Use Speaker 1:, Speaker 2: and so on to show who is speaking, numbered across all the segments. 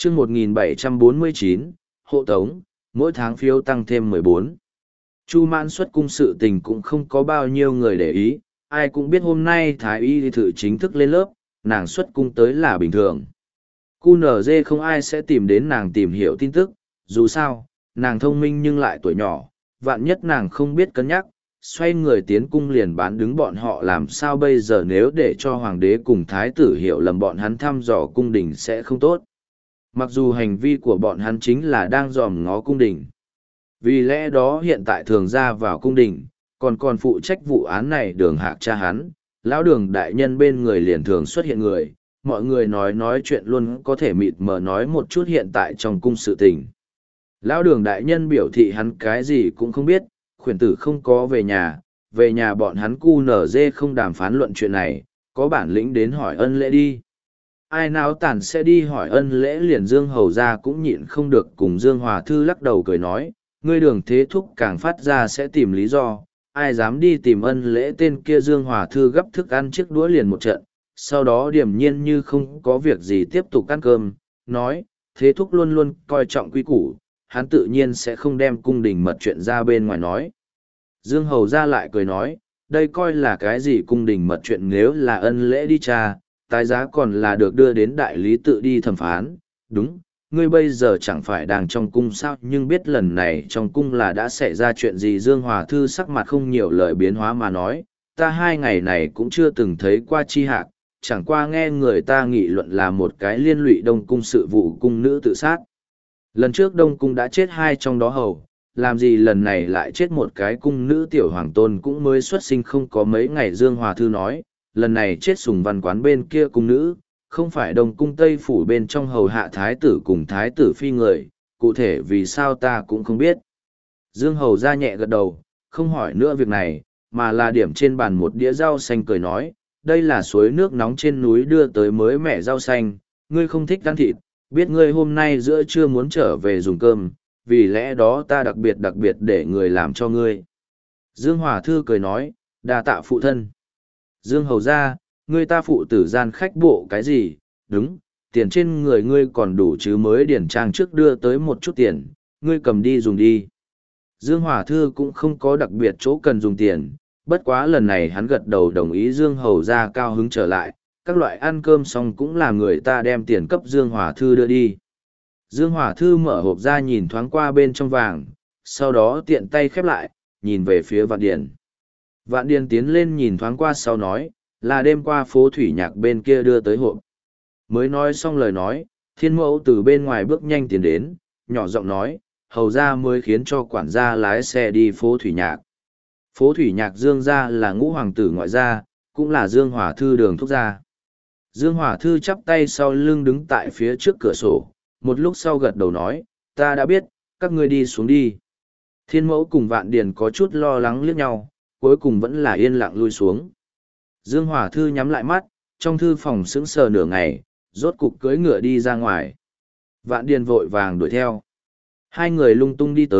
Speaker 1: chương 1749, hộ tống, mỗi tháng phiếu tăng thêm 14. Chu Mãn xuất cung sự tình cũng không có bao nhiêu người để ý, ai cũng biết hôm nay Thái Y thử chính thức lên lớp, nàng xuất cung tới là bình thường. QNZ không ai sẽ tìm đến nàng tìm hiểu tin tức, dù sao, nàng thông minh nhưng lại tuổi nhỏ, vạn nhất nàng không biết cân nhắc, xoay người tiến cung liền bán đứng bọn họ làm sao bây giờ nếu để cho hoàng đế cùng thái tử hiểu lầm bọn hắn thăm dò cung đình sẽ không tốt. Mặc dù hành vi của bọn hắn chính là đang dòm ngó cung đình. Vì lẽ đó hiện tại thường ra vào cung đình, còn phụ trách vụ án này Đường Hạc cha hắn, lão Đường đại nhân bên người liền thường xuất hiện người, mọi người nói chuyện luôn có thể mịt mờ nói một chút hiện tại trong cung sự tình. Lão Đường đại nhân biểu thị hắn cái gì cũng không biết, khuyển tử không có về nhà bọn hắn QNZ không đàm phán luận chuyện này, có bản lĩnh đến hỏi ân lễ đi. Ai nào tản sẽ đi hỏi ân lễ liền Dương Hầu ra cũng nhịn không được cùng Dương Hòa Thư lắc đầu cười nói, ngươi Đường thế thúc càng phát ra sẽ tìm lý do, ai dám đi tìm ân lễ tên kia. Dương Hòa Thư gấp thức ăn chiếc đũa liền một trận, sau đó điềm nhiên như không có việc gì tiếp tục ăn cơm, nói, thế thúc luôn luôn coi trọng quy củ, hắn tự nhiên sẽ không đem cung đình mật chuyện ra bên ngoài nói. Dương Hầu ra lại cười nói, đây coi là cái gì cung đình mật chuyện nếu là ân lễ đi tra, tái giá còn là được đưa đến đại lý tự đi thẩm phán, đúng. Ngươi bây giờ chẳng phải đang trong cung sao nhưng biết lần này trong cung là đã xảy ra chuyện gì. Dương Hòa Thư sắc mặt không nhiều lời biến hóa mà nói, ta 2 ngày này cũng chưa từng thấy qua chi hạc, chẳng qua nghe người ta nghị luận là một cái liên lụy Đông Cung sự vụ cung nữ tự sát. Lần trước Đông Cung đã chết 2 trong đó hầu, làm gì lần này lại chết một cái cung nữ tiểu hoàng tôn cũng mới xuất sinh không có mấy ngày. Dương Hòa Thư nói, lần này chết Sùng Văn Quán bên kia cung nữ, không phải Đông Cung Tây Phủ bên trong hầu hạ thái tử cùng thái tử phi người, cụ thể vì sao ta cũng không biết. Dương Hầu ra nhẹ gật đầu, không hỏi nữa việc này, mà là điểm trên bàn một đĩa rau xanh cười nói, đây là suối nước nóng trên núi đưa tới mới mẻ rau xanh, ngươi không thích ăn thịt, biết ngươi hôm nay giữa trưa muốn trở về dùng cơm, vì lẽ đó ta đặc biệt để người làm cho ngươi. Dương Hòa Thư cười nói, đa tạ phụ thân. Dương Hầu ra, ngươi ta phụ tử gian khách bộ cái gì, đúng, tiền trên người ngươi còn đủ chứ mới điển trang trước đưa tới một chút tiền, ngươi cầm đi dùng đi. Dương Hòa Thư cũng không có đặc biệt chỗ cần dùng tiền, bất quá lần này hắn gật đầu đồng ý. Dương Hầu ra cao hứng trở lại, các loại ăn cơm xong cũng là người ta đem tiền cấp Dương Hòa Thư đưa đi. Dương Hòa Thư mở hộp ra nhìn thoáng qua bên trong vàng, sau đó tiện tay khép lại, nhìn về phía Vạn Điền. Vạn Điền tiến lên nhìn thoáng qua sau nói, là đêm qua phố thủy nhạc bên kia đưa tới hộp. Mới nói xong lời nói, Thiên Mẫu từ bên ngoài bước nhanh tiến đến, nhỏ giọng nói, hầu ra mới khiến cho quản gia lái xe đi phố thủy nhạc. Phố thủy nhạc Dương gia là ngũ hoàng tử ngoại gia, cũng là Dương Hòa Thư Đường thúc gia. Dương Hòa Thư chắp tay sau lưng đứng tại phía trước cửa sổ, một lúc sau gật đầu nói, ta đã biết, các ngươi đi xuống đi. Thiên Mẫu cùng Vạn Điền có chút lo lắng liếc nhau, cuối cùng vẫn là yên lặng lui xuống. Dương Hòa Thư nhắm lại mắt, trong thư phòng sững sờ nửa ngày, rốt cục cưỡi ngựa đi ra ngoài. Vạn Điền vội vàng đuổi theo. 2 người lung tung đi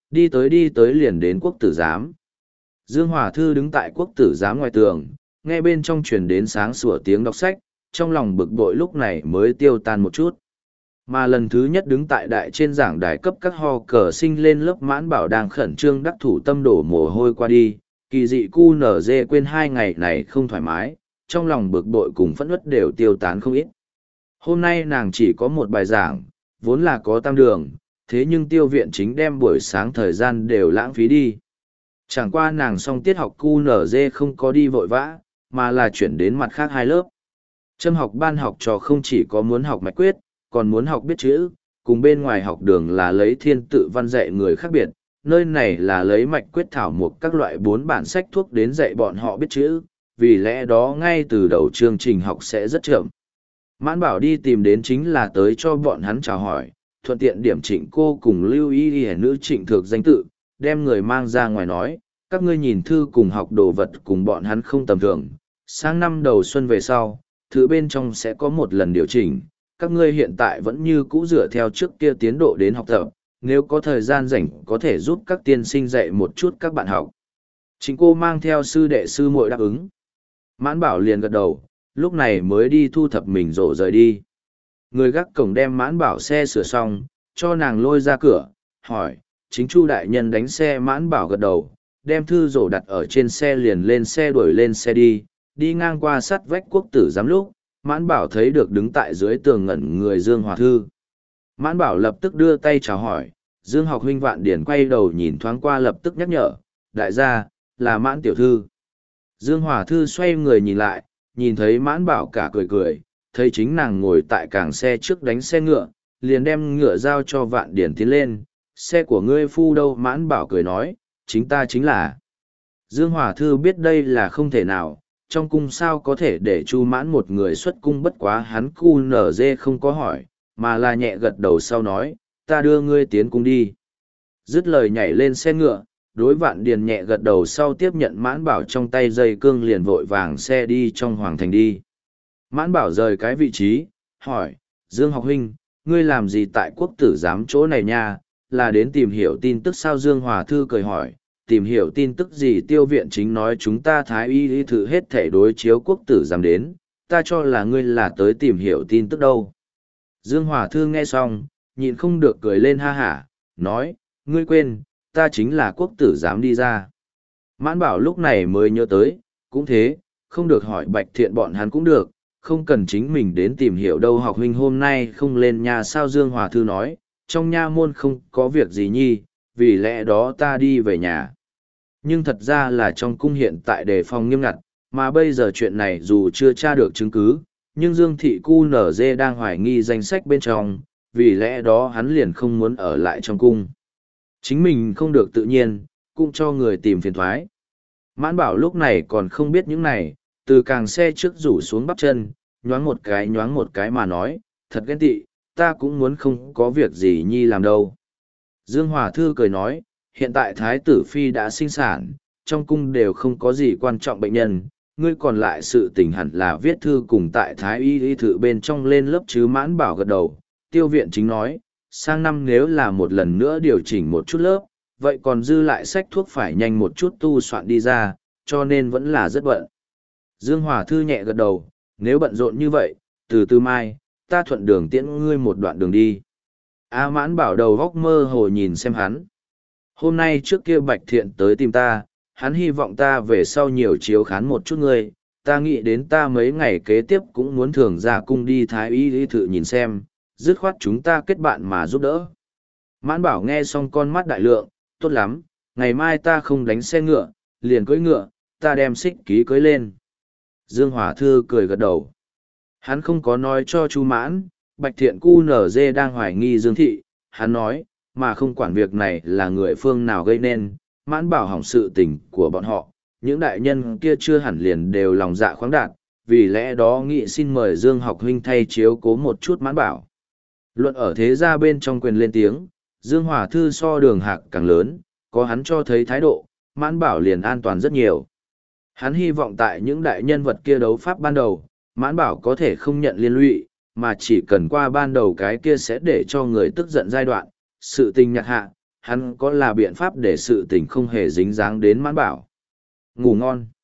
Speaker 1: tới liền đến quốc tử giám. Dương Hòa Thư đứng tại quốc tử giám ngoài tường, nghe bên trong truyền đến sáng sủa tiếng đọc sách, trong lòng bực bội lúc này mới tiêu tan một chút. Mà lần thứ nhất đứng tại đại trên giảng đài cấp các ho cờ sinh lên lớp Mãn Bảo đang khẩn trương đắc thủ tâm đổ mồ hôi qua đi, kỳ dị QNZ quên 2 ngày này không thoải mái, trong lòng bực bội cùng phẫn uất đều tiêu tán không ít. Hôm nay nàng chỉ có một bài giảng, vốn là có 3 đường, thế nhưng tiêu viện chính đem buổi sáng thời gian đều lãng phí đi. Chẳng qua nàng xong tiết học QNZ không có đi vội vã, mà là chuyển đến mặt khác 2 lớp. Châm học ban học trò không chỉ có muốn học mạch quyết, còn muốn học biết chữ, cùng bên ngoài học đường là lấy thiên tự văn dạy người khác biệt, nơi này là lấy mạch quyết thảo một các loại 4 bản sách thuốc đến dạy bọn họ biết chữ, vì lẽ đó ngay từ đầu chương trình học sẽ rất chậm. Mãn Bảo đi tìm đến chính là tới cho bọn hắn chào hỏi, thuận tiện điểm Trịnh cô cùng lưu ý hẻ nữ Trịnh Thược danh tự, đem người mang ra ngoài nói, các ngươi nhìn thư cùng học đồ vật cùng bọn hắn không tầm thường, sang năm đầu xuân về sau, thứ bên trong sẽ có một lần điều chỉnh, các ngươi hiện tại vẫn như cũ dựa theo trước kia tiến độ đến học tập, nếu có thời gian rảnh có thể giúp các tiên sinh dạy một chút các bạn học. Chính cô mang theo sư đệ sư muội đáp ứng. Mãn Bảo liền gật đầu, lúc này mới đi thu thập mình rổ rời đi. Người gác cổng đem Mãn Bảo xe sửa xong, cho nàng lôi ra cửa, hỏi, chính Chu đại nhân đánh xe. Mãn Bảo gật đầu, đem thư rổ đặt ở trên xe liền lên xe đuổi lên xe đi ngang qua sắt vách Quốc tử giám lúc, Mãn Bảo thấy được đứng tại dưới tường ngẩn người Dương Hòa Thư. Mãn Bảo lập tức đưa tay chào hỏi, Dương học huynh. Vạn Điển quay đầu nhìn thoáng qua lập tức nhắc nhở, đại gia, là Mãn tiểu thư. Dương Hòa Thư xoay người nhìn lại, nhìn thấy Mãn Bảo cả cười cười, thấy chính nàng ngồi tại cảng xe trước đánh xe ngựa, liền đem ngựa giao cho Vạn Điển tiến lên. Xe của ngươi phu đâu? Mãn Bảo cười nói, chính ta chính là. Dương Hòa Thư biết đây là không thể nào, trong cung sao có thể để Chu Mãn một người xuất cung, bất quá hắn cu nở dê không có hỏi, mà là nhẹ gật đầu sau nói, ta đưa ngươi tiến cung đi. Dứt lời nhảy lên xe ngựa, đối Vạn Điền nhẹ gật đầu sau tiếp nhận Mãn Bảo trong tay dây cương liền vội vàng xe đi trong hoàng thành đi. Mãn Bảo rời cái vị trí, hỏi, Dương học huynh, ngươi làm gì tại Quốc tử giám chỗ này nha, là đến tìm hiểu tin tức sao? Dương Hòa Thư cười hỏi, tìm hiểu tin tức gì? Tiêu viện chính nói chúng ta thái y thử hết thể đối chiếu Quốc tử giám đến, ta cho là ngươi là tới tìm hiểu tin tức đâu. Dương Hòa Thư nghe xong, nhịn không được cười lên ha hả, nói, ngươi quên, ta chính là Quốc tử giám đi ra. Mãn Bảo lúc này mới nhớ tới, cũng thế, không được hỏi Bạch Thiện bọn hắn cũng được, không cần chính mình đến tìm hiểu đâu. Học huynh hôm nay không lên nhà sao? Dương Hòa Thư nói, trong nha môn không có việc gì nhi, vì lẽ đó ta đi về nhà. Nhưng thật ra là trong cung hiện tại đề phòng nghiêm ngặt, mà bây giờ chuyện này dù chưa tra được chứng cứ, nhưng Dương Thị Cu Nở Dê đang hoài nghi danh sách bên trong, vì lẽ đó hắn liền không muốn ở lại trong cung. Chính mình không được tự nhiên, cũng cho người tìm phiền thoái. Mãn Bảo lúc này còn không biết những này, từ càng xe trước rủ xuống bắp chân, nhoáng một cái mà nói, thật ghen tị, ta cũng muốn không có việc gì nhi làm đâu. Dương Hòa Thư cười nói, hiện tại Thái tử Phi đã sinh sản, trong cung đều không có gì quan trọng bệnh nhân, ngươi còn lại sự tình hẳn là viết thư cùng tại Thái y thự bên trong lên lớp chứ. Mãn Bảo gật đầu, Tiêu viện chính nói, sang năm nếu là một lần nữa điều chỉnh một chút lớp, vậy còn dư lại sách thuốc phải nhanh một chút tu soạn đi ra, cho nên vẫn là rất bận. Dương Hòa Thư nhẹ gật đầu, nếu bận rộn như vậy, từ từ mai, ta thuận đường tiễn ngươi một đoạn đường đi. Mãn Bảo đầu góc mơ hồ nhìn xem hắn. Hôm nay trước kia Bạch Thiện tới tìm ta, hắn hy vọng ta về sau nhiều chiếu khán một chút ngươi, ta nghĩ đến ta mấy ngày kế tiếp cũng muốn thường ra cung đi Thái y thự nhìn xem, dứt khoát chúng ta kết bạn mà giúp đỡ. Mãn Bảo nghe xong con mắt đại lượng, tốt lắm, ngày mai ta không đánh xe ngựa, liền cưỡi ngựa, ta đem xích ký cưới lên. Dương Hòa Thư cười gật đầu. Hắn không có nói cho Chu Mãn, Bạch Thiện Cu Nở Dê đang hoài nghi Dương Thị, hắn nói, mà không quản việc này là người phương nào gây nên, Mãn Bảo hỏng sự tình của bọn họ, những đại nhân kia chưa hẳn liền đều lòng dạ khoáng đạt, vì lẽ đó nghị xin mời Dương học huynh thay chiếu cố một chút Mãn Bảo. Luận ở thế gia bên trong quyền lên tiếng, Dương Hòa Thư so Đường Hạc càng lớn, có hắn cho thấy thái độ, Mãn Bảo liền an toàn rất nhiều. Hắn hy vọng tại những đại nhân vật kia đấu pháp ban đầu, Mãn Bảo có thể không nhận liên lụy, mà chỉ cần qua ban đầu cái kia sẽ để cho người tức giận giai đoạn, sự tình nhạt hạ, hắn có là biện pháp để sự tình không hề dính dáng đến Mãn Bảo. Ngủ ngon.